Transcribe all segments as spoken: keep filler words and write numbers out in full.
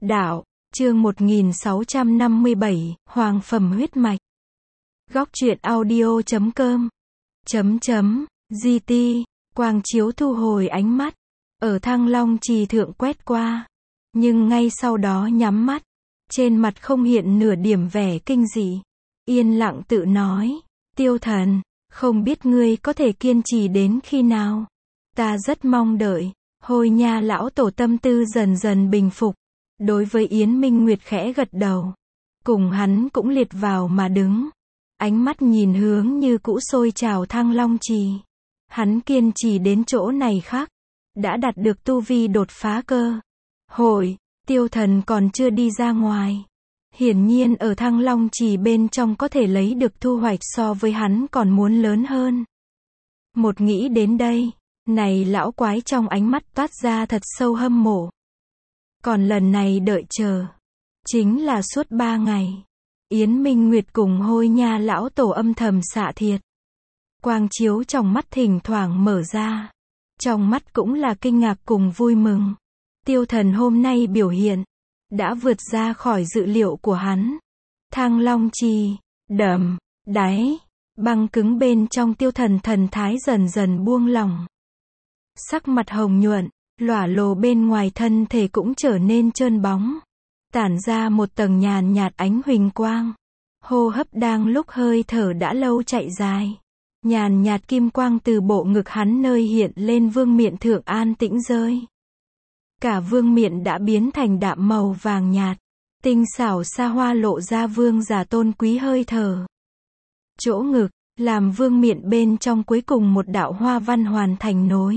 Đạo, chương một nghìn sáu trăm năm mươi bảy, Hoàng phẩm huyết mạch. Góc truyện audio chấm com. Chấm chấm, giê tê, quang chiếu thu hồi ánh mắt, ở Thăng Long Trì thượng quét qua, nhưng ngay sau đó nhắm mắt, trên mặt không hiện nửa điểm vẻ kinh dị, yên lặng tự nói, Tiêu Thần, không biết ngươi có thể kiên trì đến khi nào, ta rất mong đợi. Hôi Nha lão tổ tâm tư dần dần bình phục, đối với Yến Minh Nguyệt khẽ gật đầu, cùng hắn cũng liệt vào mà đứng, ánh mắt nhìn hướng như cũ sôi trào Thăng Long Trì. Hắn kiên trì đến chỗ này khác, đã đạt được tu vi đột phá cơ hội. Tiêu Thần còn chưa đi ra ngoài, hiển nhiên ở Thăng Long Trì bên trong có thể lấy được thu hoạch so với hắn còn muốn lớn hơn. Một nghĩ đến đây, này lão quái trong ánh mắt toát ra thật sâu hâm mộ. Còn lần này đợi chờ, chính là suốt ba ngày, Yến Minh Nguyệt cùng Hôi Nha lão tổ âm thầm xạ thiệt. Quang chiếu trong mắt thỉnh thoảng mở ra, trong mắt cũng là kinh ngạc cùng vui mừng. Tiêu Thần hôm nay biểu hiện, đã vượt ra khỏi dự liệu của hắn. Thăng Long Trì, đậm, đáy, băng cứng bên trong Tiêu Thần thần thái dần dần buông lỏng. Sắc mặt hồng nhuận, lỏa lồ bên ngoài thân thể cũng trở nên trơn bóng, tản ra một tầng nhàn nhạt ánh huỳnh quang. Hô hấp đang lúc hơi thở đã lâu chạy dài, nhàn nhạt kim quang từ bộ ngực hắn nơi hiện lên vương miện thượng an tĩnh rơi. Cả vương miện đã biến thành đạm màu vàng nhạt, tinh xảo xa hoa lộ ra vương giả tôn quý hơi thở. Chỗ ngực, làm vương miện bên trong cuối cùng một đạo hoa văn hoàn thành nối.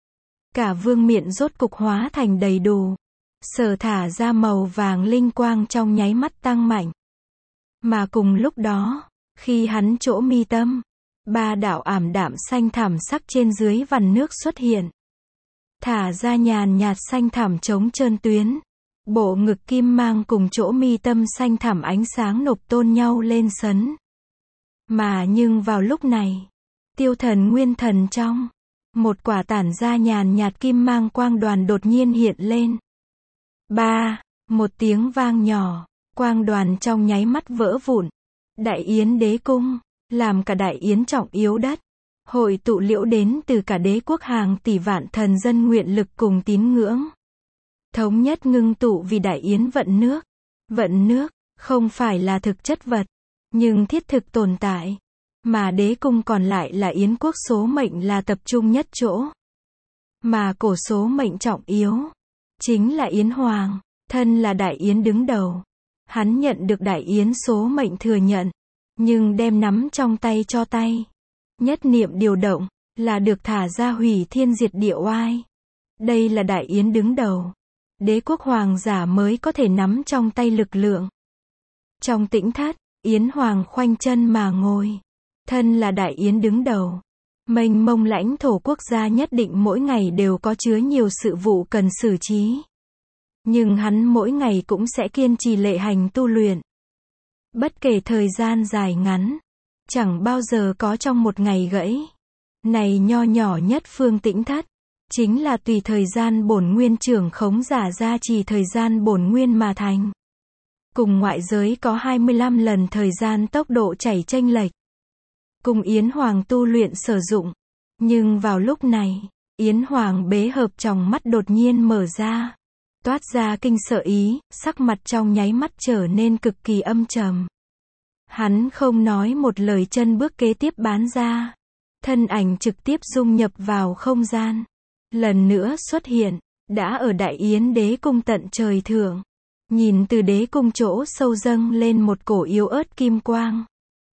Cả vương miện rốt cục hóa thành đầy đủ, sở thả ra màu vàng linh quang trong nháy mắt tăng mạnh. Mà cùng lúc đó, khi hắn chỗ mi tâm, ba đạo ảm đạm xanh thẳm sắc trên dưới vằn nước xuất hiện. Thả ra nhàn nhạt xanh thẳm chống trơn tuyến, bộ ngực kim mang cùng chỗ mi tâm xanh thẳm ánh sáng nộp tôn nhau lên sấn. Mà nhưng vào lúc này, Tiêu Thần nguyên thần trong, một quả tản ra nhàn nhạt kim mang quang đoàn đột nhiên hiện lên. Ba, một tiếng vang nhỏ, quang đoàn trong nháy mắt vỡ vụn. Đại Yến đế cung, làm cả Đại Yến trọng yếu đất, hội tụ liễu đến từ cả đế quốc hàng tỷ vạn thần dân nguyện lực cùng tín ngưỡng. Thống nhất ngưng tụ vì Đại Yến vận nước. Vận nước, không phải là thực chất vật, nhưng thiết thực tồn tại. Mà đế cung còn lại là Yến quốc số mệnh là tập trung nhất chỗ. Mà cổ số mệnh trọng yếu, chính là Yến Hoàng, thân là Đại Yến đứng đầu. Hắn nhận được Đại Yến số mệnh thừa nhận, nhưng đem nắm trong tay cho tay. Nhất niệm điều động, là được thả ra hủy thiên diệt địa oai. Đây là Đại Yến đứng đầu. Đế quốc hoàng giả mới có thể nắm trong tay lực lượng. Trong tĩnh thất, Yến Hoàng khoanh chân mà ngồi. Thân là Đại Yến đứng đầu, mênh mông lãnh thổ quốc gia nhất định mỗi ngày đều có chứa nhiều sự vụ cần xử trí. Nhưng hắn mỗi ngày cũng sẽ kiên trì lệ hành tu luyện. Bất kể thời gian dài ngắn, chẳng bao giờ có trong một ngày gãy. Này nho nhỏ nhất phương tĩnh thất, chính là tùy thời gian bổn nguyên trưởng khống giả gia trì thời gian bổn nguyên mà thành. Cùng ngoại giới có hai mươi lăm lần thời gian tốc độ chảy chênh lệch. Cùng Yến Hoàng tu luyện sử dụng. Nhưng vào lúc này, Yến Hoàng bế hợp trong mắt đột nhiên mở ra. Toát ra kinh sợ ý, sắc mặt trong nháy mắt trở nên cực kỳ âm trầm. Hắn không nói một lời chân bước kế tiếp bán ra. Thân ảnh trực tiếp dung nhập vào không gian. Lần nữa xuất hiện, đã ở Đại Yến đế cung tận trời thượng. Nhìn từ đế cung chỗ sâu dâng lên một cổ yếu ớt kim quang.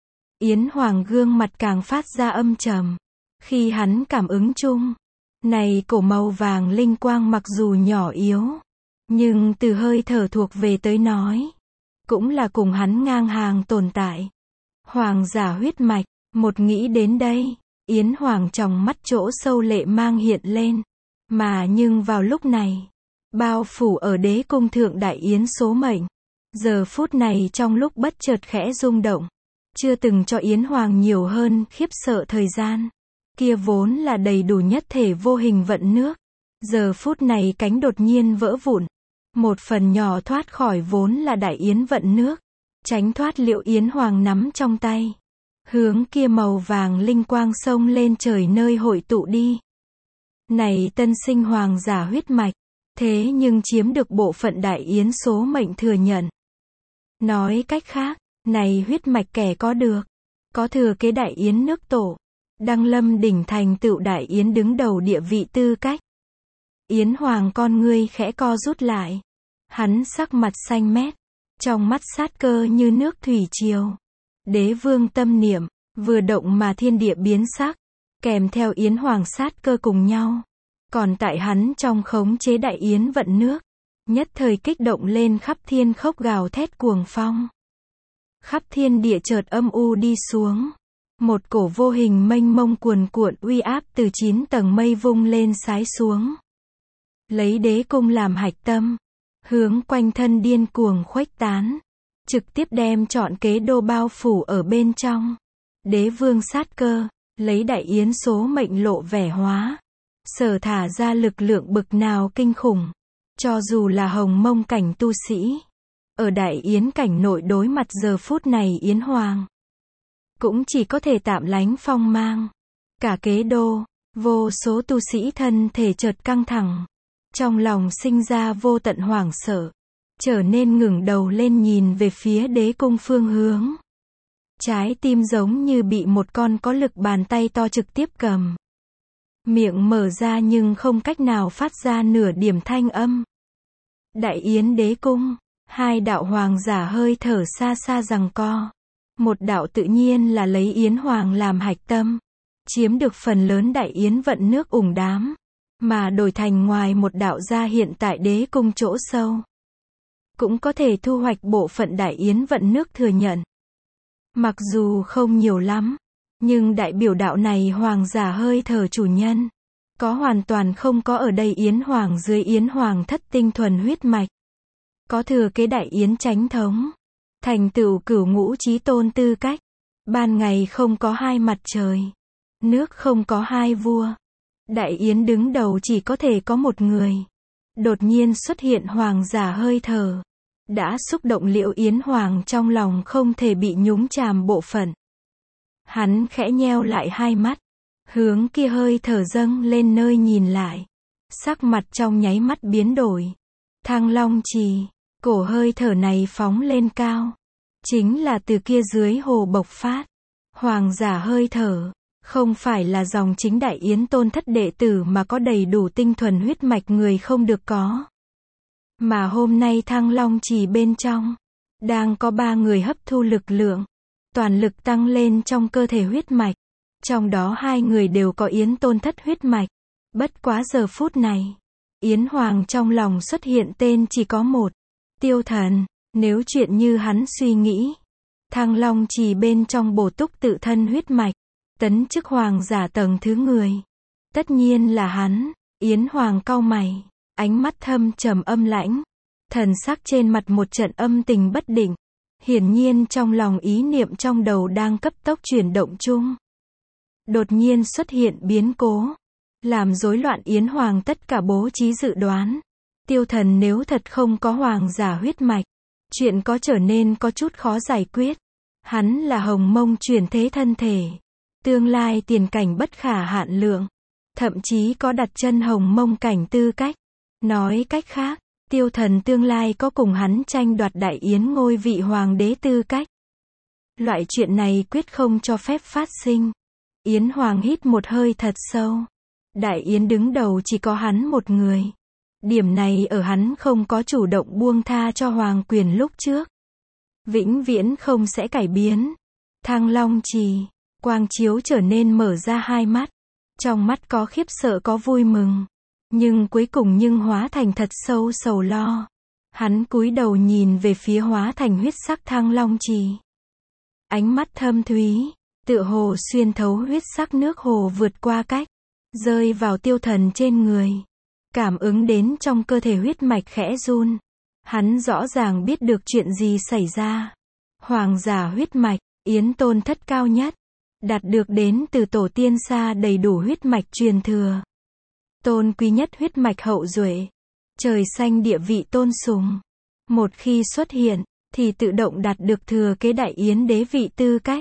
Yến Hoàng gương mặt càng phát ra âm trầm. Khi hắn cảm ứng chung, này cổ màu vàng linh quang mặc dù nhỏ yếu, nhưng từ hơi thở thuộc về tới nói, cũng là cùng hắn ngang hàng tồn tại. Hoàng giả huyết mạch, một nghĩ đến đây, Yến Hoàng trong mắt chỗ sâu lệ mang hiện lên. Mà nhưng vào lúc này, bao phủ ở đế cung thượng Đại Yến số mệnh, giờ phút này trong lúc bất chợt khẽ rung động. Chưa từng cho Yến Hoàng nhiều hơn khiếp sợ thời gian. Kia vốn là đầy đủ nhất thể vô hình vận nước. Giờ phút này cánh đột nhiên vỡ vụn. Một phần nhỏ thoát khỏi vốn là đại yến vận nước, tránh thoát liệu yến hoàng nắm trong tay. Hướng kia màu vàng linh quang sông lên trời nơi hội tụ đi. Này tân sinh hoàng giả huyết mạch, thế nhưng chiếm được bộ phận đại yến số mệnh thừa nhận. Nói cách khác, này huyết mạch kẻ có được, có thừa kế đại yến nước tổ, đăng lâm đỉnh thành tựu đại yến đứng đầu địa vị tư cách. Yến hoàng con ngươi khẽ co rút lại. Hắn sắc mặt xanh mét, trong mắt sát cơ như nước thủy triều. Đế vương tâm niệm, vừa động mà thiên địa biến sắc, kèm theo yến hoàng sát cơ cùng nhau. Còn tại hắn trong khống chế đại yến vận nước, nhất thời kích động lên khắp thiên khốc gào thét cuồng phong. Khắp thiên địa chợt âm u đi xuống. Một cổ vô hình mênh mông cuồn cuộn uy áp từ chín tầng mây vung lên sái xuống. Lấy đế cung làm hạch tâm, hướng quanh thân điên cuồng khuếch tán, trực tiếp đem trọn kế đô bao phủ ở bên trong. Đế vương sát cơ, lấy đại yến số mệnh lộ vẻ hóa, sở thả ra lực lượng bực nào kinh khủng. Cho dù là hồng mông cảnh tu sĩ, ở đại yến cảnh nội đối mặt giờ phút này yến hoàng, cũng chỉ có thể tạm lánh phong mang. Cả kế đô, vô số tu sĩ thân thể chợt căng thẳng, trong lòng sinh ra vô tận hoảng sợ, trở nên ngẩng đầu lên nhìn về phía đế cung phương hướng. Trái tim giống như bị một con có lực bàn tay to trực tiếp cầm. Miệng mở ra nhưng không cách nào phát ra nửa điểm thanh âm. Đại yến đế cung, hai đạo hoàng giả hơi thở xa xa giằng co. Một đạo tự nhiên là lấy yến hoàng làm hạch tâm, chiếm được phần lớn đại yến vận nước ủng đám, mà đổi thành ngoài một đạo ra hiện tại đế cung chỗ sâu. Cũng có thể thu hoạch bộ phận đại yến vận nước thừa nhận. Mặc dù không nhiều lắm, nhưng đại biểu đạo này hoàng giả hơi thở chủ nhân, có hoàn toàn không có ở đây yến hoàng dưới yến hoàng thất tinh thuần huyết mạch. Có thừa kế đại yến chánh thống, thành tựu cửu ngũ chí tôn tư cách. Ban ngày không có hai mặt trời, nước không có hai vua. Đại yến đứng đầu chỉ có thể có một người. Đột nhiên xuất hiện hoàng giả hơi thở, đã xúc động Liễu Yến Hoàng trong lòng không thể bị nhúng chàm bộ phận. Hắn khẽ nheo lại hai mắt, hướng kia hơi thở dâng lên nơi nhìn lại. Sắc mặt trong nháy mắt biến đổi. Thăng Long Trì, cổ hơi thở này phóng lên cao, chính là từ kia dưới hồ bộc phát. Hoàng giả hơi thở, không phải là dòng chính đại yến tôn thất đệ tử mà có đầy đủ tinh thuần huyết mạch người không được có. Mà hôm nay Thăng Long Trì bên trong, đang có ba người hấp thu lực lượng, toàn lực tăng lên trong cơ thể huyết mạch. Trong đó hai người đều có yến tôn thất huyết mạch. Bất quá giờ phút này, Yến Hoàng trong lòng xuất hiện tên chỉ có một, Tiêu Thần. Nếu chuyện như hắn suy nghĩ, Thăng Long Trì bên trong bổ túc tự thân huyết mạch, tấn chức hoàng giả tầng thứ người, tất nhiên là hắn. Yến Hoàng cau mày, ánh mắt thâm trầm âm lãnh, thần sắc trên mặt một trận âm tình bất định. Hiển nhiên trong lòng ý niệm trong đầu đang cấp tốc chuyển động chung. Đột nhiên xuất hiện biến cố, làm rối loạn Yến Hoàng tất cả bố trí dự đoán. Tiêu Thần nếu thật không có hoàng giả huyết mạch, chuyện có trở nên có chút khó giải quyết. Hắn là hồng mông chuyển thế thân thể, tương lai tiền cảnh bất khả hạn lượng, thậm chí có đặt chân hồng mông cảnh tư cách. Nói cách khác, Tiêu Thần tương lai có cùng hắn tranh đoạt đại yến ngôi vị hoàng đế tư cách. Loại chuyện này quyết không cho phép phát sinh. Yến Hoàng hít một hơi thật sâu. Đại yến đứng đầu chỉ có hắn một người. Điểm này ở hắn không có chủ động buông tha cho hoàng quyền lúc trước, vĩnh viễn không sẽ cải biến. Thăng Long Trì, quang chiếu trở nên mở ra hai mắt. Trong mắt có khiếp sợ có vui mừng, nhưng cuối cùng nhưng hóa thành thật sâu sầu lo. Hắn cúi đầu nhìn về phía hóa thành huyết sắc Thăng Long Trì. Ánh mắt thâm thúy, tựa hồ xuyên thấu huyết sắc nước hồ vượt qua cách, rơi vào Tiêu Thần trên người. Cảm ứng đến trong cơ thể huyết mạch khẽ run. Hắn rõ ràng biết được chuyện gì xảy ra. Hoàng giả huyết mạch, yến tôn thất cao nhất, đạt được đến từ tổ tiên xa đầy đủ huyết mạch truyền thừa. Tôn quý nhất huyết mạch hậu duệ, trời xanh địa vị tôn sùng. Một khi xuất hiện, thì tự động đạt được thừa kế đại yến đế vị tư cách.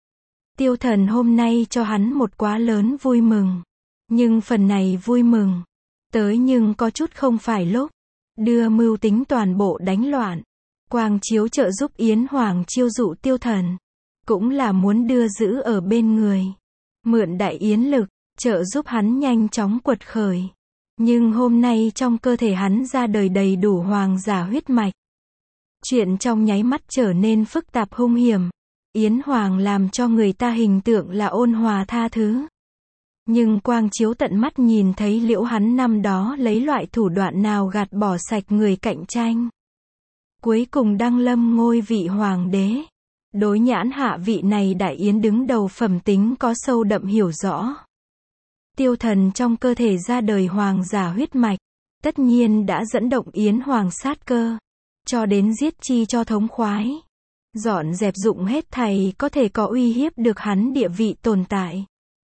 Tiêu Thần hôm nay cho hắn một quá lớn vui mừng. Nhưng phần này vui mừng, tới nhưng có chút không phải lúc. Đưa mưu tính toàn bộ đánh loạn. Quang Chiếu trợ giúp Yến Hoàng chiêu dụ Tiêu Thần. Cũng là muốn đưa giữ ở bên người. Mượn đại yến lực, trợ giúp hắn nhanh chóng quật khởi. Nhưng hôm nay trong cơ thể hắn ra đời đầy đủ hoàng giả huyết mạch. Chuyện trong nháy mắt trở nên phức tạp hung hiểm. Yến Hoàng làm cho người ta hình tượng là ôn hòa tha thứ. Nhưng Quang Chiếu tận mắt nhìn thấy liễu hắn năm đó lấy loại thủ đoạn nào gạt bỏ sạch người cạnh tranh. Cuối cùng đăng lâm ngôi vị hoàng đế. Đối nhãn hạ vị này đại yến đứng đầu phẩm tính có sâu đậm hiểu rõ. Tiêu Thần trong cơ thể ra đời hoàng giả huyết mạch, tất nhiên đã dẫn động Yến Hoàng sát cơ, cho đến giết chi cho thống khoái. Dọn dẹp dụng hết thầy có thể có uy hiếp được hắn địa vị tồn tại.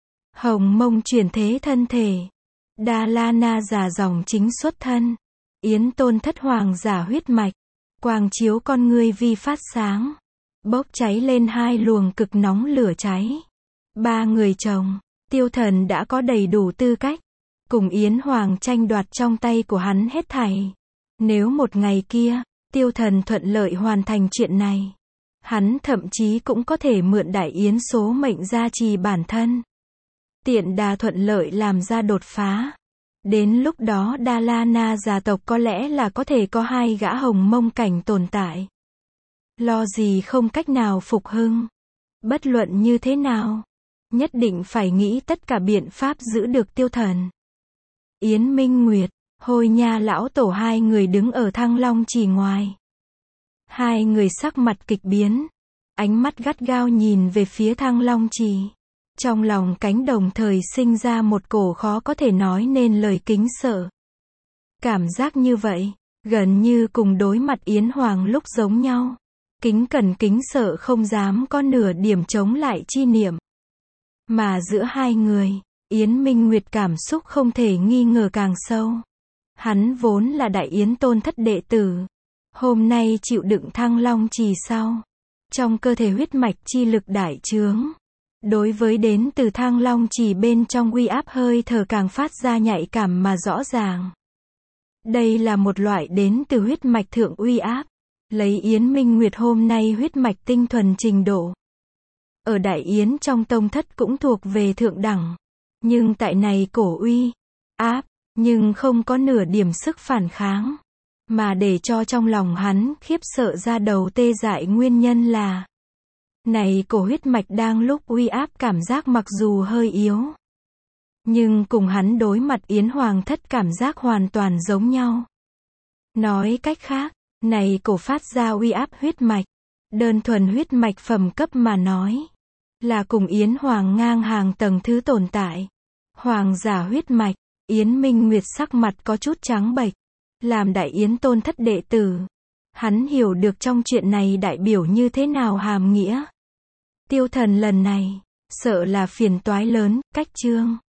Hồng Mông chuyển thế thân thể, Đa La Na giả dòng chính xuất thân, Yến Tôn thất hoàng giả huyết mạch, Quang Chiếu con ngươi vi phát sáng, bốc cháy lên hai luồng cực nóng lửa cháy. Ba người chồng, Tiêu Thần đã có đầy đủ tư cách, cùng Yến Hoàng tranh đoạt trong tay của hắn hết thảy. Nếu một ngày kia, Tiêu Thần thuận lợi hoàn thành chuyện này, hắn thậm chí cũng có thể mượn đại yến số mệnh gia trì bản thân. Tiện đà thuận lợi làm ra đột phá. Đến lúc đó Đa La Na gia tộc có lẽ là có thể có hai gã hồng mông cảnh tồn tại. Lo gì không cách nào phục hưng. Bất luận như thế nào, nhất định phải nghĩ tất cả biện pháp giữ được Tiêu Thần. Yến Minh Nguyệt, Hồi Nha lão tổ hai người đứng ở Thăng Long Chỉ ngoài. Hai người sắc mặt kịch biến, ánh mắt gắt gao nhìn về phía Thăng Long Chỉ. Trong lòng cánh đồng thời sinh ra một cổ khó có thể nói nên lời kính sợ. Cảm giác như vậy, gần như cùng đối mặt Yến Hoàng lúc giống nhau. Kính cẩn kính sợ không dám có nửa điểm chống lại chi niệm. Mà giữa hai người, Yến Minh Nguyệt cảm xúc không thể nghi ngờ càng sâu. Hắn vốn là đại yến tôn thất đệ tử. Hôm nay chịu đựng Thăng Long Chỉ sau. Trong cơ thể huyết mạch chi lực đại trướng. Đối với đến từ Thăng Long Chỉ bên trong uy áp hơi thở càng phát ra nhạy cảm mà rõ ràng. Đây là một loại đến từ huyết mạch thượng uy áp. Lấy Yến Minh Nguyệt hôm nay huyết mạch tinh thuần trình độ. Ở đại yến trong tông thất cũng thuộc về thượng đẳng. Nhưng tại này cổ uy áp, nhưng không có nửa điểm sức phản kháng. Mà để cho trong lòng hắn khiếp sợ ra đầu tê dại nguyên nhân là này cổ huyết mạch đang lúc uy áp cảm giác mặc dù hơi yếu. Nhưng cùng hắn đối mặt Yến Hoàng thất cảm giác hoàn toàn giống nhau. Nói cách khác, này cổ phát ra uy áp huyết mạch, đơn thuần huyết mạch phẩm cấp mà nói, là cùng Yến Hoàng ngang hàng tầng thứ tồn tại. Hoàng giả huyết mạch, Yến Minh Nguyệt sắc mặt có chút trắng bệch. Làm đại yến tôn thất đệ tử, hắn hiểu được trong chuyện này đại biểu như thế nào hàm nghĩa. Tiêu Thần lần này, sợ là phiền toái lớn, cách chương.